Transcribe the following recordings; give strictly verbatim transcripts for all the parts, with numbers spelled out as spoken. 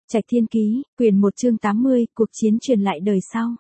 Trạch Thiên Ký, quyển một chương tám mươi, cuộc chiến truyền lại đời sau.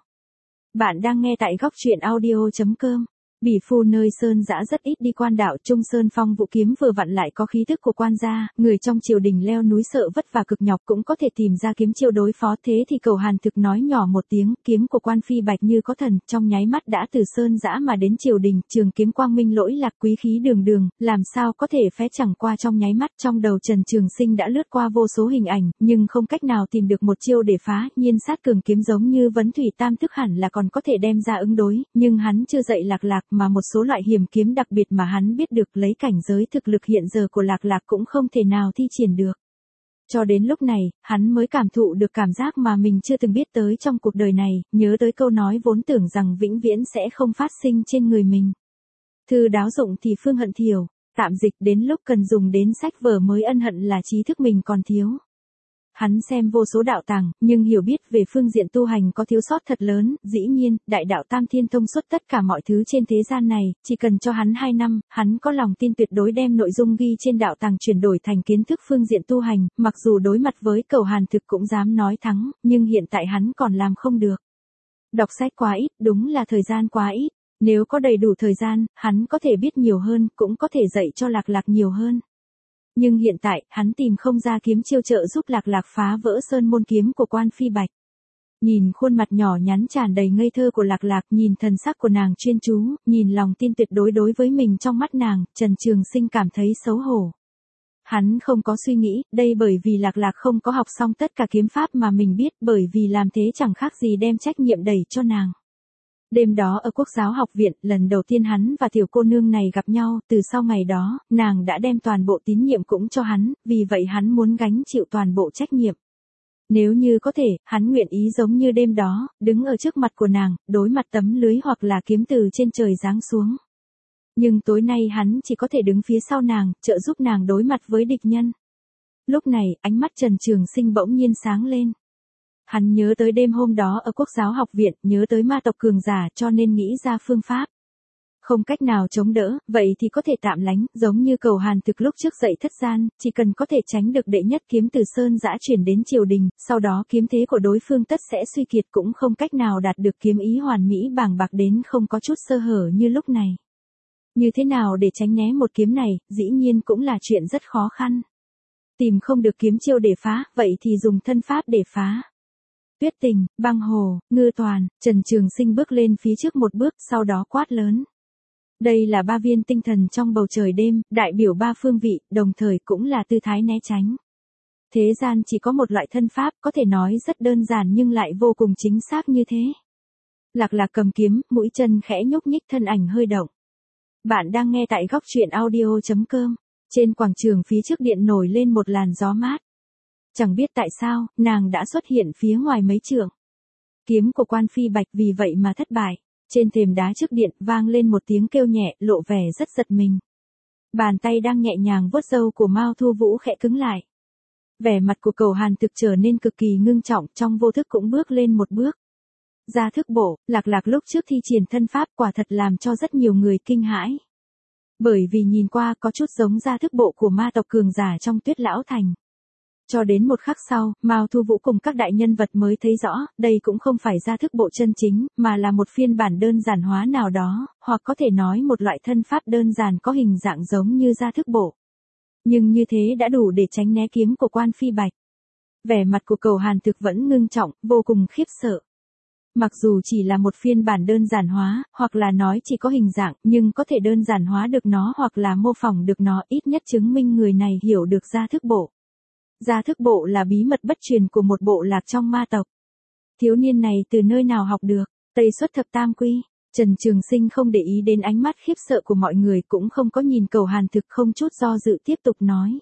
Bạn đang nghe tại góc truyện audio chấm com. Bỉ phu nơi sơn dã rất ít đi quan đạo, Trung Sơn Phong Vũ kiếm vừa vặn lại có khí thức của quan gia, người trong triều đình leo núi sợ vất vả cực nhọc cũng có thể tìm ra kiếm chiêu đối phó, thế thì Cầu Hàn Thực nói nhỏ một tiếng, kiếm của quan phi bạch như có thần, trong nháy mắt đã từ sơn dã mà đến triều đình, trường kiếm quang minh lỗi lạc, quý khí đường đường, làm sao có thể phé chẳng qua trong nháy mắt. Trong đầu Trần Trường Sinh đã lướt qua vô số hình ảnh, nhưng không cách nào tìm được một chiêu để phá. Nhiên sát cường kiếm giống như vấn thủy tam thức hẳn là còn có thể đem ra ứng đối, nhưng hắn chưa dạy Lạc Lạc, mà một số loại hiểm kiếm đặc biệt mà hắn biết được, lấy cảnh giới thực lực hiện giờ của Lạc Lạc cũng không thể nào thi triển được. Cho đến lúc này, hắn mới cảm thụ được cảm giác mà mình chưa từng biết tới trong cuộc đời này, nhớ tới câu nói vốn tưởng rằng vĩnh viễn sẽ không phát sinh trên người mình. Thư đáo dụng thì phương hận thiểu, tạm dịch đến lúc cần dùng đến sách vở mới ân hận là trí thức mình còn thiếu. Hắn xem vô số đạo tàng, nhưng hiểu biết về phương diện tu hành có thiếu sót thật lớn. Dĩ nhiên, đại đạo Tam Thiên thông suốt tất cả mọi thứ trên thế gian này, chỉ cần cho hắn hai năm, hắn có lòng tin tuyệt đối đem nội dung ghi trên đạo tàng chuyển đổi thành kiến thức phương diện tu hành. Mặc dù đối mặt với Cầu Hàn Thực cũng dám nói thắng, nhưng hiện tại hắn còn làm không được. Đọc sách quá ít, đúng là thời gian quá ít. Nếu có đầy đủ thời gian, hắn có thể biết nhiều hơn, cũng có thể dạy cho Lạc Lạc nhiều hơn. Nhưng hiện tại, hắn tìm không ra kiếm chiêu trợ giúp Lạc Lạc phá vỡ sơn môn kiếm của quan phi bạch. Nhìn khuôn mặt nhỏ nhắn tràn đầy ngây thơ của Lạc Lạc, nhìn thần sắc của nàng chuyên chú, nhìn lòng tin tuyệt đối đối với mình trong mắt nàng, Trần Trường Sinh cảm thấy xấu hổ. Hắn không có suy nghĩ, đây bởi vì Lạc Lạc không có học xong tất cả kiếm pháp mà mình biết, bởi vì làm thế chẳng khác gì đem trách nhiệm đẩy cho nàng. Đêm đó ở Quốc giáo học viện, lần đầu tiên hắn và tiểu cô nương này gặp nhau, từ sau ngày đó, nàng đã đem toàn bộ tín nhiệm cũng cho hắn, vì vậy hắn muốn gánh chịu toàn bộ trách nhiệm. Nếu như có thể, hắn nguyện ý giống như đêm đó, đứng ở trước mặt của nàng, đối mặt tấm lưới hoặc là kiếm từ trên trời giáng xuống. Nhưng tối nay hắn chỉ có thể đứng phía sau nàng, trợ giúp nàng đối mặt với địch nhân. Lúc này, ánh mắt Trần Trường Sinh bỗng nhiên sáng lên. Hắn nhớ tới đêm hôm đó ở Quốc giáo học viện, nhớ tới ma tộc cường giả, cho nên nghĩ ra phương pháp. Không cách nào chống đỡ, vậy thì có thể tạm lánh, giống như Cầu Hàn Thực lúc trước dậy thất gian, chỉ cần có thể tránh được đệ nhất kiếm từ sơn dã chuyển đến triều đình, sau đó kiếm thế của đối phương tất sẽ suy kiệt, cũng không cách nào đạt được kiếm ý hoàn mỹ bàng bạc đến không có chút sơ hở như lúc này. Như thế nào để tránh né một kiếm này, dĩ nhiên cũng là chuyện rất khó khăn. Tìm không được kiếm chiêu để phá, vậy thì dùng thân pháp để phá. Tuyết Tình, Băng Hồ, Ngư Toàn, Trần Trường Sinh bước lên phía trước một bước, sau đó quát lớn. Đây là ba viên tinh thần trong bầu trời đêm, đại biểu ba phương vị, đồng thời cũng là tư thái né tránh. Thế gian chỉ có một loại thân pháp, có thể nói rất đơn giản nhưng lại vô cùng chính xác như thế. Lạc Lạc cầm kiếm, mũi chân khẽ nhúc nhích, thân ảnh hơi động. Bạn đang nghe tại góc truyện audio chấm com. Trên quảng trường phía trước điện nổi lên một làn gió mát. Chẳng biết tại sao, nàng đã xuất hiện phía ngoài mấy trượng. Kiếm của quan phi bạch vì vậy mà thất bại. Trên thềm đá trước điện vang lên một tiếng kêu nhẹ, lộ vẻ rất giật mình. Bàn tay đang nhẹ nhàng vuốt râu của Mao Thu Vũ khẽ cứng lại. Vẻ mặt của Cầu Hàn Thực trở nên cực kỳ ngưng trọng, trong vô thức cũng bước lên một bước. Gia thức bộ, Lạc Lạc lúc trước thi triển thân pháp quả thật làm cho rất nhiều người kinh hãi. Bởi vì nhìn qua có chút giống gia thức bộ của ma tộc cường giả trong Tuyết Lão Thành. Cho đến một khắc sau, Mao Thu Vũ cùng các đại nhân vật mới thấy rõ, đây cũng không phải gia thức bộ chân chính, mà là một phiên bản đơn giản hóa nào đó, hoặc có thể nói một loại thân pháp đơn giản có hình dạng giống như gia thức bộ. Nhưng như thế đã đủ để tránh né kiếm của quan phi bạch. Vẻ mặt của Cầu Hàn Thực vẫn ngưng trọng, vô cùng khiếp sợ. Mặc dù chỉ là một phiên bản đơn giản hóa, hoặc là nói chỉ có hình dạng, nhưng có thể đơn giản hóa được nó hoặc là mô phỏng được nó, ít nhất chứng minh người này hiểu được gia thức bộ. Gia thức bộ là bí mật bất truyền của một bộ lạc trong ma tộc. Thiếu niên này từ nơi nào học được? Tây xuất thập tam quy. Trần Trường Sinh không để ý đến ánh mắt khiếp sợ của mọi người, cũng không có nhìn Cầu Hàn Thực, không chút do dự tiếp tục nói.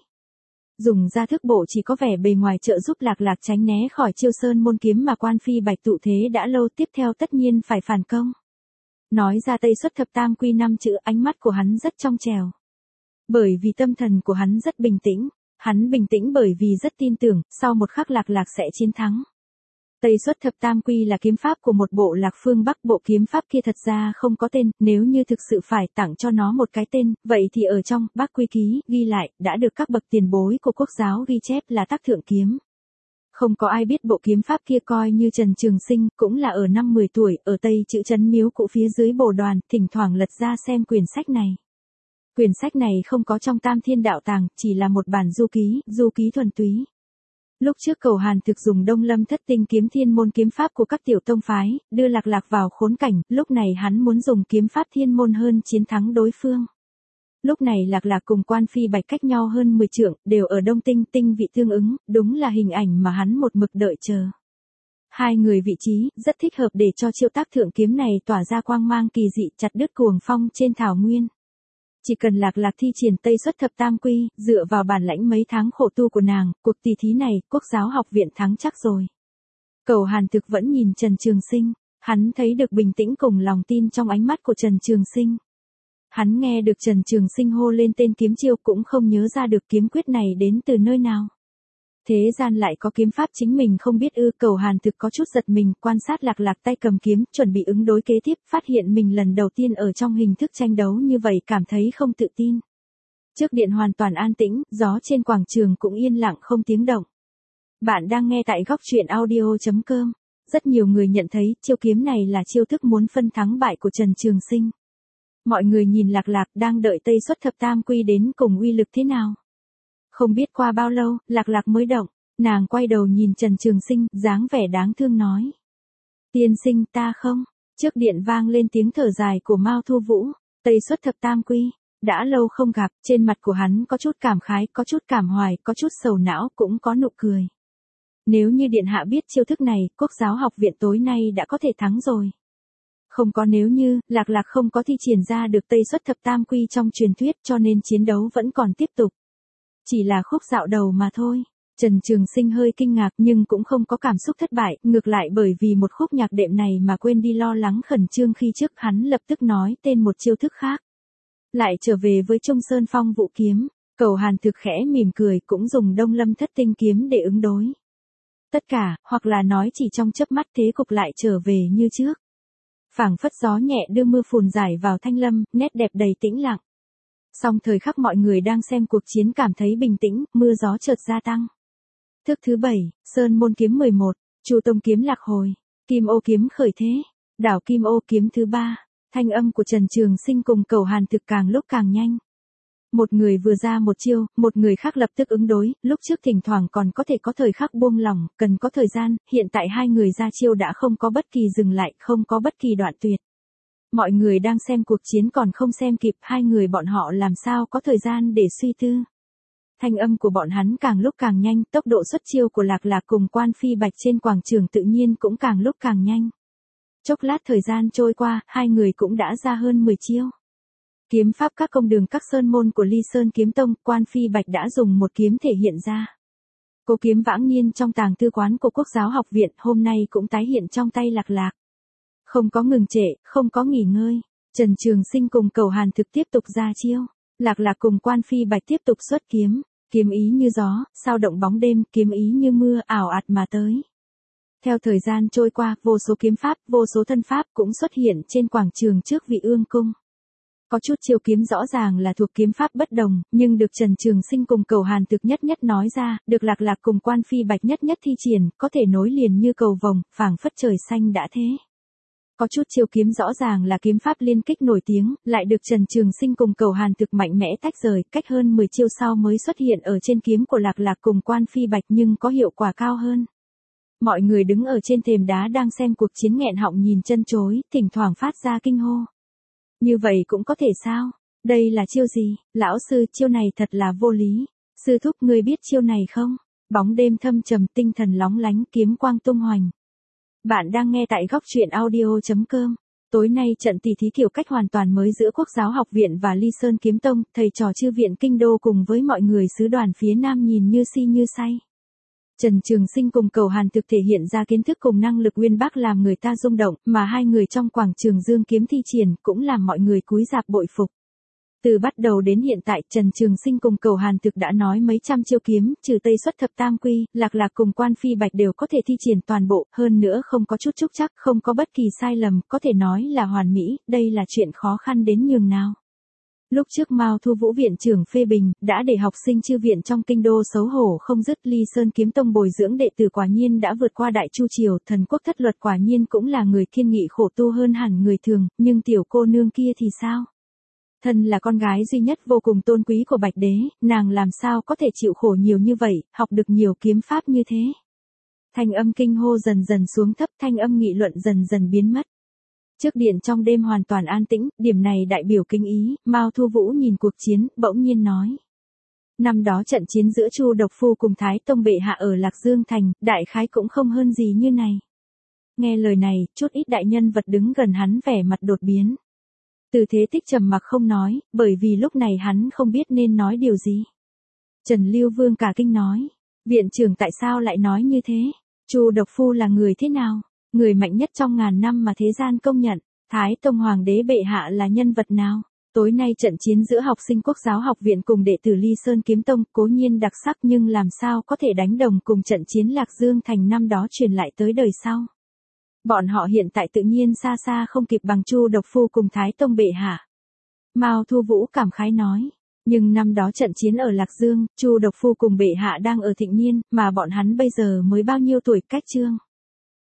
Dùng gia thức bộ chỉ có vẻ bề ngoài trợ giúp Lạc Lạc tránh né khỏi chiêu sơn môn kiếm mà quan phi bạch tụ thế đã lâu, tiếp theo tất nhiên phải phản công. Nói ra Tây xuất thập tam quy năm chữ, ánh mắt của hắn rất trong trèo. Bởi vì tâm thần của hắn rất bình tĩnh. Hắn bình tĩnh bởi vì rất tin tưởng, sau một khắc Lạc Lạc sẽ chiến thắng. Tây xuất thập tam quy là kiếm pháp của một bộ lạc phương Bắc, bộ kiếm pháp kia thật ra không có tên, nếu như thực sự phải tặng cho nó một cái tên, vậy thì ở trong Bắc Quy Ký ghi lại, đã được các bậc tiền bối của Quốc giáo ghi chép là Tác Thượng Kiếm. Không có ai biết bộ kiếm pháp kia coi như Trần Trường Sinh cũng là ở năm mười tuổi, ở Tây Chữ Trấn Miếu Cũ phía dưới Bồ Đoàn, thỉnh thoảng lật ra xem quyển sách này. Quyển sách này không có trong Tam Thiên Đạo Tàng, chỉ là một bản du ký, du ký thuần túy. Lúc trước Cầu Hàn thực dùng Đông Lâm Thất Tinh kiếm thiên môn kiếm pháp của các tiểu tông phái, đưa Lạc Lạc vào khốn cảnh, lúc này hắn muốn dùng kiếm pháp thiên môn hơn chiến thắng đối phương. Lúc này Lạc Lạc cùng Quan Phi Bạch cách nhau hơn mười trượng, đều ở Đông Tinh, tinh vị tương ứng, đúng là hình ảnh mà hắn một mực đợi chờ. Hai người vị trí, rất thích hợp để cho chiêu tác thượng kiếm này tỏa ra quang mang kỳ dị, chặt đứt cuồng phong trên thảo nguyên. Chỉ cần Lạc Lạc thi triển Tây Xuất Thập Tam Quy, dựa vào bản lãnh mấy tháng khổ tu của nàng, cuộc tỷ thí này, Quốc giáo học viện thắng chắc rồi. Cầu Hàn thực vẫn nhìn Trần Trường Sinh, hắn thấy được bình tĩnh cùng lòng tin trong ánh mắt của Trần Trường Sinh. Hắn nghe được Trần Trường Sinh hô lên tên kiếm chiêu cũng không nhớ ra được kiếm quyết này đến từ nơi nào. Thế gian lại có kiếm pháp chính mình không biết ư. Cầu Hàn thực có chút giật mình, quan sát Lạc Lạc tay cầm kiếm, chuẩn bị ứng đối kế tiếp, phát hiện mình lần đầu tiên ở trong hình thức tranh đấu như vậy cảm thấy không tự tin. Trước điện hoàn toàn an tĩnh, gió trên quảng trường cũng yên lặng không tiếng động. Bạn đang nghe tại góc truyện audio chấm com. Rất nhiều người nhận thấy chiêu kiếm này là chiêu thức muốn phân thắng bại của Trần Trường Sinh. Mọi người nhìn Lạc Lạc đang đợi Tây Xuất Thập Tam Quy đến cùng uy lực thế nào. Không biết qua bao lâu, Lạc Lạc mới động, nàng quay đầu nhìn Trần Trường Sinh, dáng vẻ đáng thương nói. Tiên sinh ta không, trước điện vang lên tiếng thở dài của Mao Thu Vũ, Tây Xuất Thập Tam Quy, đã lâu không gặp, trên mặt của hắn có chút cảm khái, có chút cảm hoài, có chút sầu não, cũng có nụ cười. Nếu như điện hạ biết chiêu thức này, Quốc giáo học viện tối nay đã có thể thắng rồi. Không có nếu như, Lạc Lạc không có thi triển ra được Tây Xuất Thập Tam Quy trong truyền thuyết cho nên chiến đấu vẫn còn tiếp tục. Chỉ là khúc dạo đầu mà thôi. Trần Trường Sinh hơi kinh ngạc nhưng cũng không có cảm xúc thất bại, ngược lại bởi vì một khúc nhạc đệm này mà quên đi lo lắng khẩn trương khi trước hắn lập tức nói tên một chiêu thức khác. Lại trở về với Trung Sơn Phong Vũ kiếm, Cầu Hàn thực khẽ mỉm cười cũng dùng Đông Lâm Thất Tinh kiếm để ứng đối. Tất cả, hoặc là nói chỉ trong chớp mắt thế cục lại trở về như trước. Phảng phất gió nhẹ đưa mưa phùn rải vào thanh lâm, nét đẹp đầy tĩnh lặng. Song thời khắc mọi người đang xem cuộc chiến cảm thấy bình tĩnh, mưa gió chợt gia tăng. Thức thứ bảy, Sơn Môn kiếm mười một, Chu Tông kiếm lạc hồi, Kim Ô kiếm khởi thế, đảo Kim Ô kiếm thứ ba. Thanh âm của Trần Trường Sinh cùng Cầu Hàn thực càng lúc càng nhanh. Một người vừa ra một chiêu, một người khác lập tức ứng đối, lúc trước thỉnh thoảng còn có thể có thời khắc buông lỏng, cần có thời gian, hiện tại hai người ra chiêu đã không có bất kỳ dừng lại, không có bất kỳ đoạn tuyệt. Mọi người đang xem cuộc chiến còn không xem kịp, hai người bọn họ làm sao có thời gian để suy tư. Thanh âm của bọn hắn càng lúc càng nhanh, tốc độ xuất chiêu của Lạc Lạc cùng Quan Phi Bạch trên quảng trường tự nhiên cũng càng lúc càng nhanh. Chốc lát thời gian trôi qua, hai người cũng đã ra hơn mười chiêu. Kiếm pháp các công đường các sơn môn của Ly Sơn Kiếm Tông, Quan Phi Bạch đã dùng một kiếm thể hiện ra. Cố kiếm vãng niên trong tàng tư quán của Quốc giáo học viện hôm nay cũng tái hiện trong tay Lạc Lạc. Không có ngừng trệ, không có nghỉ ngơi. Trần Trường Sinh cùng Cầu Hàn thực tiếp tục ra chiêu. Lạc Lạc cùng Quan Phi Bạch tiếp tục xuất kiếm. Kiếm ý như gió, sao động bóng đêm, kiếm ý như mưa ảo ạt mà tới. Theo thời gian trôi qua, vô số kiếm pháp, vô số thân pháp cũng xuất hiện trên quảng trường trước Vị Ương Cung. Có chút chiêu kiếm rõ ràng là thuộc kiếm pháp bất đồng, nhưng được Trần Trường Sinh cùng Cầu Hàn thực nhất nhất nói ra, được Lạc Lạc cùng Quan Phi Bạch nhất nhất thi triển, có thể nối liền như cầu vồng, phảng phất trời xanh đã thế. Có chút chiêu kiếm rõ ràng là kiếm pháp liên kích nổi tiếng, lại được Trần Trường Sinh cùng Cầu Hàn thực mạnh mẽ tách rời, cách hơn mười chiêu sau mới xuất hiện ở trên kiếm của Lạc Lạc cùng Quan Phi Bạch nhưng có hiệu quả cao hơn. Mọi người đứng ở trên thềm đá đang xem cuộc chiến nghẹn họng nhìn chân chối, thỉnh thoảng phát ra kinh hô. Như vậy cũng có thể sao? Đây là chiêu gì? Lão sư, chiêu này thật là vô lý. Sư thúc ngươi biết chiêu này không? Bóng đêm thâm trầm, tinh thần lóng lánh, kiếm quang tung hoành. Bạn đang nghe tại góc truyện audio chấm com. Tối nay trận tỷ thí kiểu cách hoàn toàn mới giữa Quốc giáo học viện và Ly Sơn Kiếm Tông, thầy trò chư viện kinh đô cùng với mọi người xứ đoàn phía Nam nhìn như si như say. Trần Trường Sinh cùng Cầu Hàn thực thể hiện ra kiến thức cùng năng lực uyên bác làm người ta rung động, mà hai người trong quảng trường dương kiếm thi triển cũng làm mọi người cúi rạp bội phục. Từ bắt đầu đến hiện tại, Trần Trường Sinh cùng Cầu Hàn thực đã nói mấy trăm chiêu kiếm, trừ Tây Xuất Thập Tam Quy, Lạc Lạc cùng Quan Phi Bạch đều có thể thi triển toàn bộ, hơn nữa không có chút trúc trắc, không có bất kỳ sai lầm, có thể nói là hoàn mỹ, đây là chuyện khó khăn đến nhường nào. Lúc trước Mao Thu Vũ viện trưởng phê bình, đã để học sinh chư viện trong kinh đô xấu hổ không dứt, Ly Sơn Kiếm Tông bồi dưỡng đệ tử quả nhiên đã vượt qua Đại Chu triều, thần quốc thất luật quả nhiên cũng là người kiên nghị khổ tu hơn hẳn người thường, nhưng tiểu cô nương kia thì sao? Thân là con gái duy nhất vô cùng tôn quý của Bạch Đế, nàng làm sao có thể chịu khổ nhiều như vậy, học được nhiều kiếm pháp như thế? Thanh âm kinh hô dần dần xuống thấp, thanh âm nghị luận dần dần biến mất. Trước điện trong đêm hoàn toàn an tĩnh, điểm này đại biểu kinh ý, Mao Thu Vũ nhìn cuộc chiến, bỗng nhiên nói. Năm đó trận chiến giữa Chu Độc Phu cùng Thái Tông bệ hạ ở Lạc Dương Thành, đại khái cũng không hơn gì như này. Nghe lời này, chút ít đại nhân vật đứng gần hắn vẻ mặt đột biến. Từ Thế Tích trầm mặc không nói, bởi vì lúc này hắn không biết nên nói điều gì. Trần Lưu Vương cả kinh nói, viện trưởng tại sao lại nói như thế? Chu Độc Phu là người thế nào? Người mạnh nhất trong ngàn năm mà thế gian công nhận. Thái Tông Hoàng đế bệ hạ là nhân vật nào? Tối nay trận chiến giữa học sinh Quốc giáo học viện cùng đệ tử Ly Sơn Kiếm Tông cố nhiên đặc sắc, nhưng làm sao có thể đánh đồng cùng trận chiến Lạc Dương Thành năm đó truyền lại tới đời sau. Bọn họ hiện tại tự nhiên xa xa không kịp bằng Chu Độc Phu cùng Thái Tông bệ hạ. Mao Thu Vũ cảm khái nói. Nhưng năm đó trận chiến ở Lạc Dương, Chu Độc Phu cùng bệ hạ đang ở thịnh niên, mà bọn hắn bây giờ mới bao nhiêu tuổi, cách chương.